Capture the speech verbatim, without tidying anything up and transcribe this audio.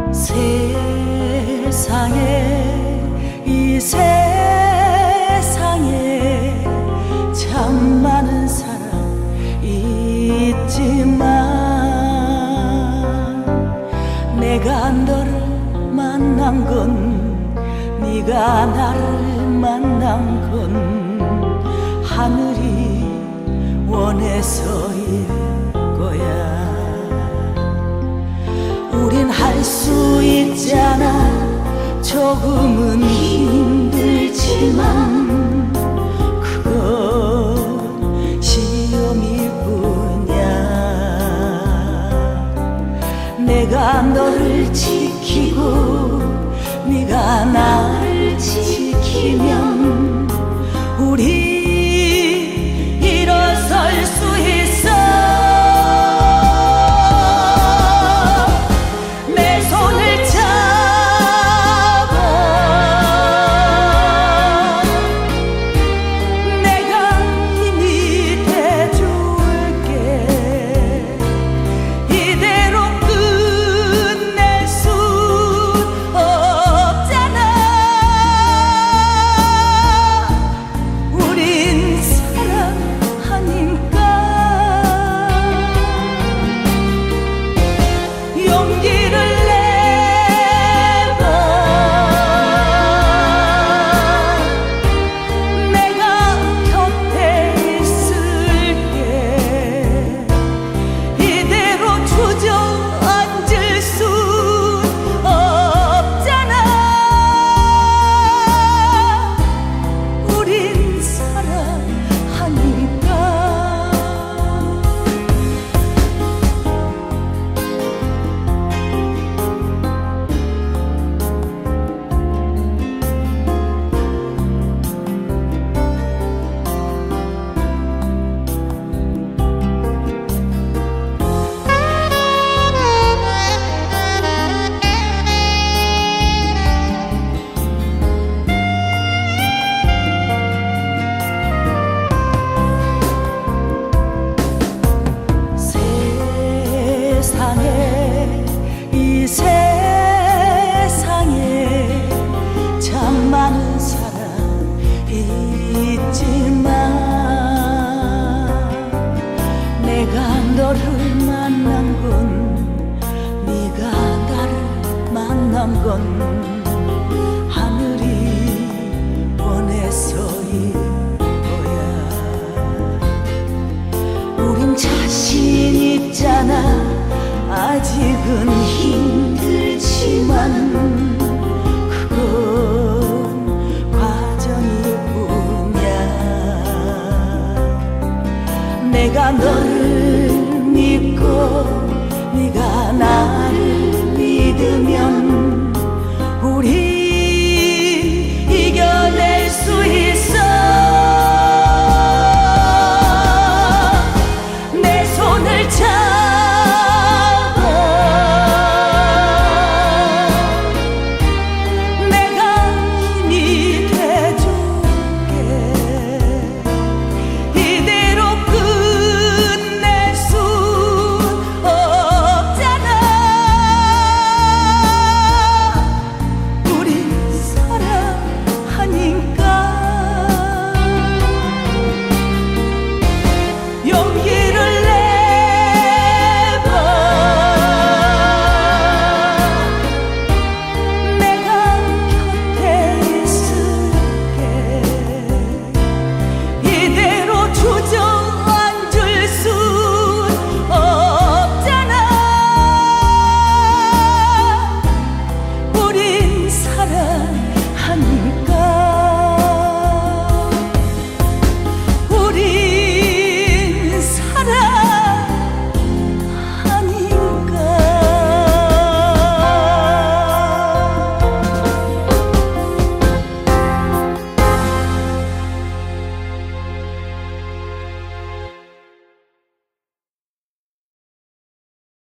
세상에 이 세상에 참 많은 사람 있지만 내가 너를 만난 건 네가 나를 만난 건 하늘이 원해서일 거야. 우린 할 수 있잖아. 조금은 힘들지만 그건 시험일 뿐이야. 내가 너를 지키고 네가 나를 지키면 우리 일어설 수 있어. 내 손을 잡아 내가 힘이 돼줄게. 이대로 끝낼 수 없잖아. 우린 사랑하니까. 용기를 내봐. 내가 곁에 있을게. 이대로 주저앉을 수 없잖아. 우린 사랑하니까. 세상에 이 세상에 참 많은 사람 있지만 내가 너를 만난 건 네가 나를 만난 건 하늘이 원해서일 거야. 우린 자신 있잖아. 아직은